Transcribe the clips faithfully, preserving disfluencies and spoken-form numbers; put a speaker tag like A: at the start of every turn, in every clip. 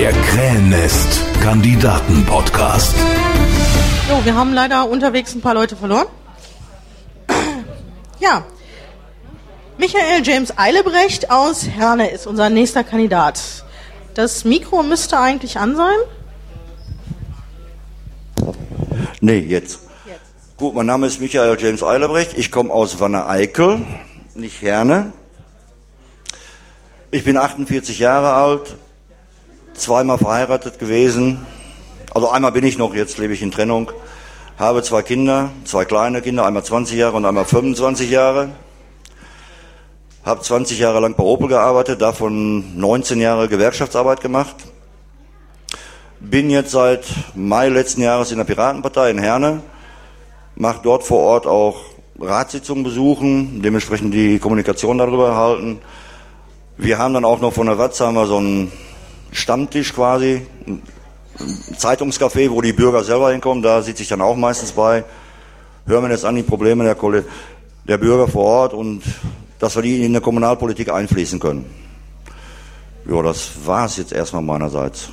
A: Der Krähennest-Kandidaten-Podcast.
B: So, wir haben leider unterwegs ein paar Leute verloren. Ja, Michael James Eilebrecht aus Herne ist unser nächster Kandidat. Das Mikro müsste eigentlich an sein.
C: Nee, jetzt. jetzt. Gut, mein Name ist Michael James Eilebrecht. Ich komme aus Wanne-Eickel, nicht Herne. Ich bin achtundvierzig Jahre alt, zweimal verheiratet gewesen. Also einmal bin ich noch, jetzt lebe ich in Trennung. Habe zwei Kinder, zwei kleine Kinder, einmal zwanzig Jahre und einmal fünfundzwanzig Jahre. Habe zwanzig Jahre lang bei Opel gearbeitet, davon neunzehn Jahre Gewerkschaftsarbeit gemacht. Bin jetzt seit Mai letzten Jahres in der Piratenpartei in Herne. Mache dort vor Ort auch Ratssitzungen besuchen, dementsprechend die Kommunikation darüber erhalten. Wir haben dann auch noch von der Watz haben wir so einen Stammtisch quasi, ein Zeitungscafé, wo die Bürger selber hinkommen, da sitze ich dann auch meistens bei. Hören wir jetzt an die Probleme der, der Bürger vor Ort und dass wir die in der Kommunalpolitik einfließen können. Ja, das war es jetzt erstmal meinerseits.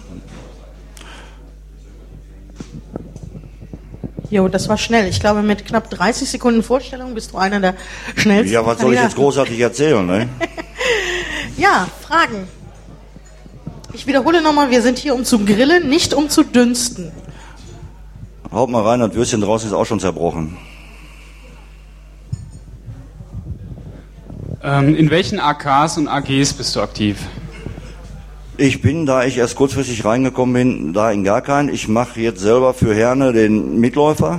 B: Jo, das war schnell. Ich glaube, mit knapp dreißig Sekunden Vorstellung bist du einer der schnellsten.
C: Ja, was soll ich jetzt großartig erzählen, ne?
B: Ja, Fragen. Ich wiederhole nochmal, wir sind hier, um zu grillen, nicht um zu dünsten.
C: Haut mal rein, das Würstchen draußen ist auch schon zerbrochen.
D: Ähm, in welchen A Ks und A Gs bist du aktiv?
C: Ich bin, da ich erst kurzfristig reingekommen bin, da in gar keinen. Ich mache jetzt selber für Herne den Mitläufer.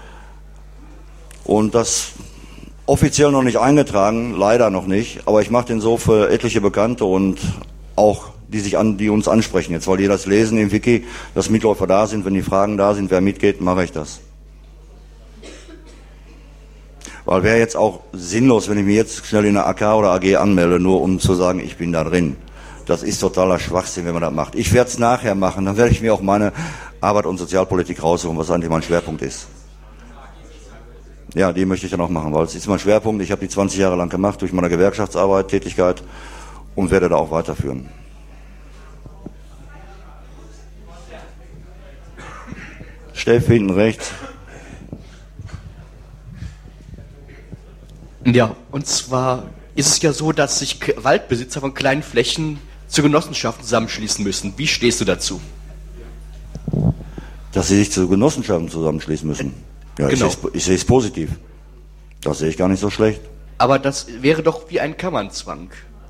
C: Und das offiziell noch nicht eingetragen, leider noch nicht. Aber ich mache den so für etliche Bekannte und auch die sich an, die uns ansprechen jetzt, weil die das lesen im Wiki, dass Mitläufer da sind. Wenn die Fragen da sind, wer mitgeht, mache ich das. Weil wäre jetzt auch sinnlos, wenn ich mich jetzt schnell in einer A K oder A G anmelde, nur um zu sagen, ich bin da drin. Das ist totaler Schwachsinn, wenn man das macht. Ich werde es nachher machen, dann werde ich mir auch meine Arbeit und Sozialpolitik raussuchen, was eigentlich mein Schwerpunkt ist. Ja, die möchte ich dann auch machen, weil es ist mein Schwerpunkt. Ich habe die zwanzig Jahre lang gemacht durch meine Gewerkschaftsarbeit, Tätigkeit und werde da auch weiterführen. Steff hinten rechts.
E: Ja, und zwar ist es ja so, dass sich Waldbesitzer von kleinen Flächen zu Genossenschaften zusammenschließen müssen. Wie stehst du dazu?
C: Dass sie sich zu Genossenschaften zusammenschließen müssen? Ja, genau. ich, ich sehe es positiv. Das sehe ich gar nicht so schlecht.
E: Aber das wäre doch wie ein Kammernzwang.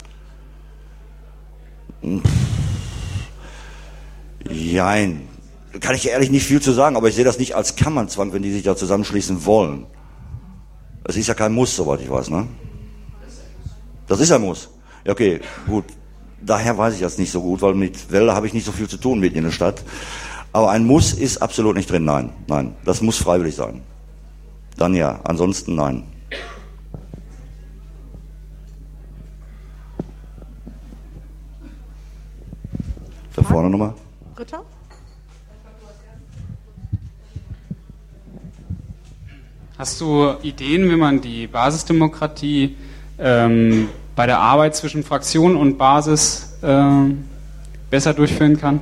C: Jein. Kann ich ehrlich nicht viel zu sagen, aber ich sehe das nicht als Kammernzwang, wenn die sich da zusammenschließen wollen. Es ist ja kein Muss, soweit ich weiß, ne? Das ist ein Muss. Ja, okay, gut. Daher weiß ich das nicht so gut, weil mit Wälder habe ich nicht so viel zu tun mitten in der Stadt. Aber ein Muss ist absolut nicht drin, nein. Nein, das muss freiwillig sein. Dann ja, ansonsten nein. Da vorne nochmal.
B: Ritter?
D: Hast du Ideen, wie man die Basisdemokratie ähm, bei der Arbeit zwischen Fraktion und Basis ähm, besser durchführen kann?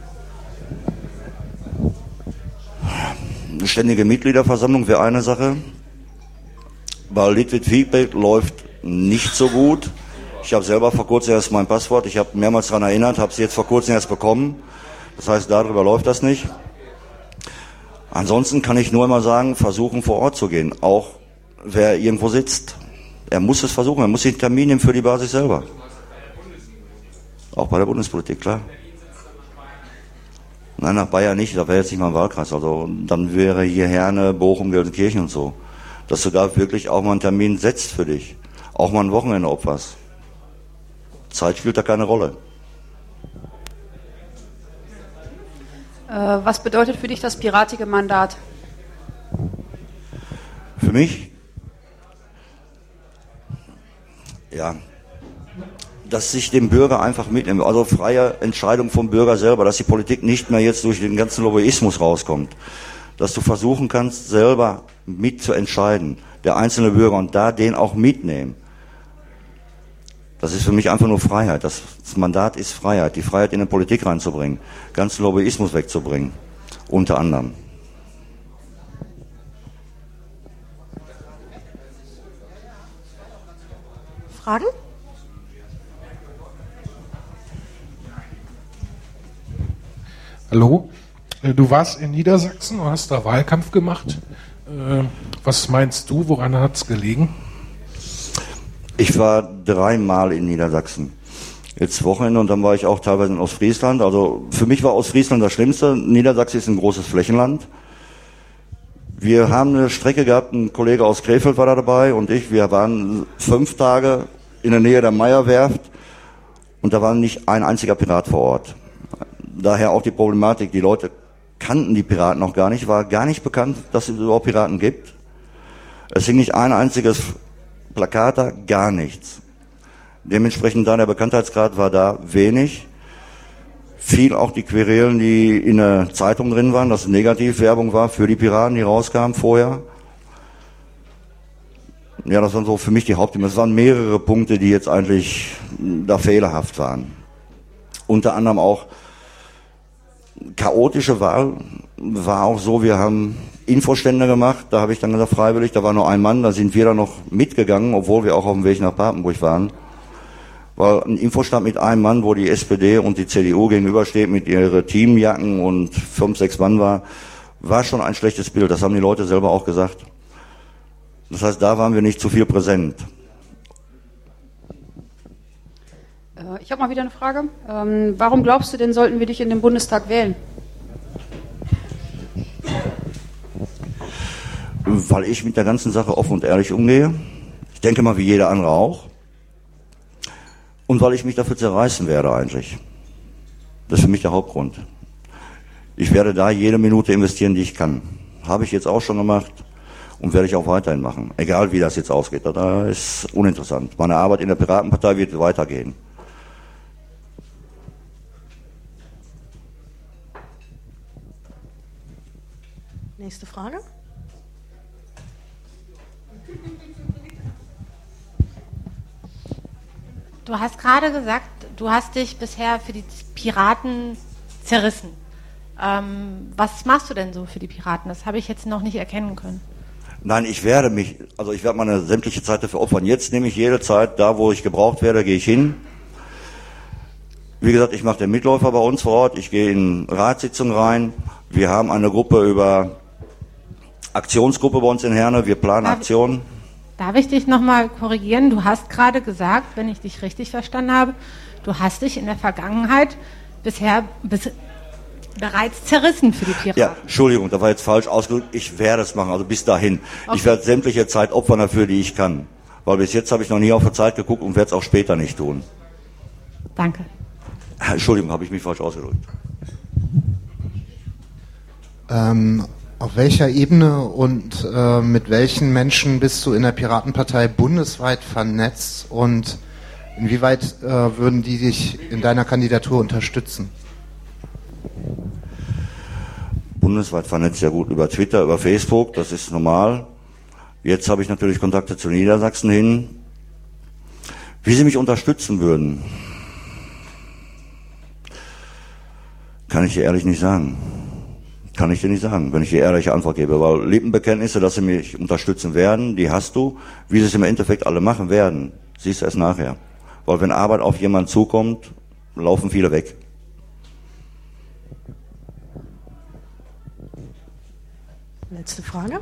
C: Eine ständige Mitgliederversammlung wäre eine Sache. Bei Liquid Feedback läuft nicht so gut. Ich habe selber vor kurzem erst mein Passwort, ich habe mehrmals daran erinnert, habe es jetzt vor kurzem erst bekommen. Das heißt, darüber läuft das nicht. Ansonsten kann ich nur immer sagen, versuchen vor Ort zu gehen. Auch wer irgendwo sitzt. Er muss es versuchen, er muss den Termin nehmen für die Basis selber. Auch bei der Bundespolitik, klar. Nein, nach Bayern nicht, da wäre jetzt nicht mal ein Wahlkreis. Also dann wäre hier Herne, Bochum, Gelsenkirchen und so. Dass du da wirklich auch mal einen Termin setzt für dich. Auch mal ein Wochenende opferst. Zeit spielt da keine Rolle.
F: Was bedeutet für dich das piratige Mandat?
C: Für mich? Ja, dass sich dem Bürger einfach mitnimmt. Also freie Entscheidung vom Bürger selber, dass die Politik nicht mehr jetzt durch den ganzen Lobbyismus rauskommt. Dass du versuchen kannst, selber mitzuentscheiden, der einzelne Bürger, und da den auch mitnehmen. Das ist für mich einfach nur Freiheit. Das, das Mandat ist Freiheit, die Freiheit in die Politik reinzubringen, ganzen Lobbyismus wegzubringen, unter anderem.
B: Fragen?
A: Hallo, du warst in Niedersachsen und hast da Wahlkampf gemacht. Was meinst du, woran hat es gelegen?
C: Ich war dreimal in Niedersachsen. Jetzt Wochenende und dann war ich auch teilweise in Ostfriesland. Also für mich war Ostfriesland das Schlimmste. Niedersachsen ist ein großes Flächenland. Wir haben eine Strecke gehabt, ein Kollege aus Krefeld war da dabei und ich. Wir waren fünf Tage in der Nähe der Meierwerft und da war nicht ein einziger Pirat vor Ort. Daher auch die Problematik, die Leute kannten die Piraten noch gar nicht, war gar nicht bekannt, dass es überhaupt Piraten gibt. Es hing nicht ein einziges Plakat da, gar nichts. Dementsprechend da der Bekanntheitsgrad war da wenig. Viel auch die Querelen, die in der Zeitung drin waren, dass Negativwerbung war für die Piraten, die rauskamen vorher. Ja, das waren so für mich die Hauptthemen. Es waren mehrere Punkte, die jetzt eigentlich da fehlerhaft waren. Unter anderem auch chaotische Wahl war auch so, wir haben Infostände gemacht, da habe ich dann gesagt, freiwillig, da war nur ein Mann, da sind wir dann noch mitgegangen, obwohl wir auch auf dem Weg nach Papenburg waren. Weil ein Infostand mit einem Mann, wo die S P D und die C D U gegenübersteht mit ihren Teamjacken und fünf, sechs Mann war, war schon ein schlechtes Bild, das haben die Leute selber auch gesagt. Das heißt, da waren wir nicht zu viel präsent.
F: Ich habe mal wieder eine Frage. Ähm, warum glaubst du denn, sollten wir dich in den Bundestag wählen?
C: Weil ich mit der ganzen Sache offen und ehrlich umgehe. Ich denke mal, wie jeder andere auch. Und weil ich mich dafür zerreißen werde eigentlich. Das ist für mich der Hauptgrund. Ich werde da jede Minute investieren, die ich kann. Habe ich jetzt auch schon gemacht und werde ich auch weiterhin machen. Egal wie das jetzt ausgeht. Das ist uninteressant. Meine Arbeit in der Piratenpartei wird weitergehen.
B: Nächste Frage.
G: Du hast gerade gesagt, du hast dich bisher für die Piraten zerrissen. Ähm, was machst du denn so für die Piraten? Das habe ich jetzt noch nicht erkennen können.
C: Nein, ich werde mich, also ich werde meine sämtliche Zeit dafür opfern. Jetzt nehme ich jede Zeit, da wo ich gebraucht werde, gehe ich hin. Wie gesagt, ich mache den Mitläufer bei uns vor Ort. Ich gehe in Ratssitzungen rein. Wir haben eine Gruppe über Aktionsgruppe bei uns in Herne. Wir planen
G: Darf
C: Aktionen.
G: Darf ich dich nochmal korrigieren? Du hast gerade gesagt, wenn ich dich richtig verstanden habe, du hast dich in der Vergangenheit bisher bis, bereits zerrissen für die Piraten.
C: Ja, Entschuldigung, da war jetzt falsch ausgedrückt. Ich werde es machen, also bis dahin.
G: Okay.
C: Ich werde sämtliche Zeit opfern dafür, die ich kann. Weil bis jetzt habe ich noch nie auf die Zeit geguckt und werde es auch später nicht tun.
G: Danke.
C: Entschuldigung, habe ich mich falsch ausgedrückt.
H: Ähm, auf welcher Ebene und äh, mit welchen Menschen bist du in der Piratenpartei bundesweit vernetzt und inwieweit äh, würden die dich in deiner Kandidatur unterstützen?
C: Bundesweit vernetzt ja gut über Twitter, über Facebook, das ist normal. Jetzt habe ich natürlich Kontakte zu Niedersachsen hin. Wie sie mich unterstützen würden, kann ich dir ehrlich nicht sagen. Kann ich dir nicht sagen, wenn ich dir ehrliche Antwort gebe. Weil Lippenbekenntnisse, dass sie mich unterstützen werden, die hast du. Wie sie es im Endeffekt alle machen werden, siehst du erst nachher. Weil wenn Arbeit auf jemanden zukommt, laufen viele weg.
B: Letzte Frage.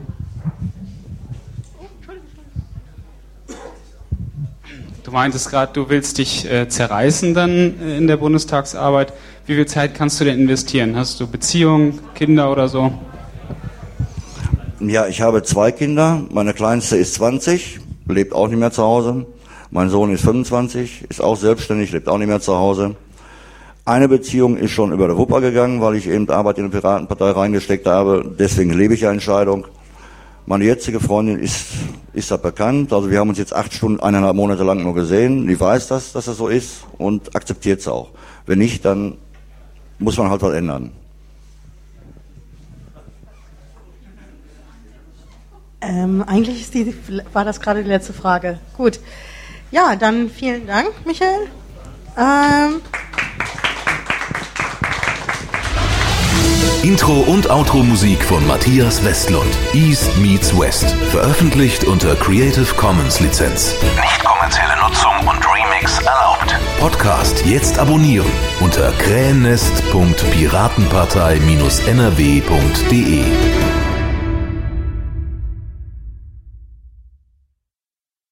D: Du meintest gerade, du willst dich äh, zerreißen dann äh, in der Bundestagsarbeit. Wie viel Zeit kannst du denn investieren? Hast du Beziehungen, Kinder oder so?
C: Ja, ich habe zwei Kinder. Meine Kleinste ist zwanzig, lebt auch nicht mehr zu Hause. Mein Sohn ist fünfundzwanzig, ist auch selbstständig, lebt auch nicht mehr zu Hause. Eine Beziehung ist schon über der Wupper gegangen, weil ich eben Arbeit in die Piratenpartei reingesteckt habe. Deswegen lebe ich ja in Scheidung. Meine jetzige Freundin ist, ist da bekannt. Also wir haben uns jetzt acht Stunden, eineinhalb Monate lang nur gesehen. Die weiß das, dass das so ist und akzeptiert es auch. Wenn nicht, dann muss man halt was ändern.
B: Ähm, eigentlich ist die, war das gerade die letzte Frage. Gut. Ja, dann vielen Dank, Michael. Ähm
I: Intro- und Outro-Musik von Matthias Westlund. East Meets West. Veröffentlicht unter Creative Commons Lizenz. Nicht kommerzielle Nutzung und Remix erlaubt. Podcast jetzt abonnieren unter krähennest punkt piratenpartei Bindestrich n r w punkt d e.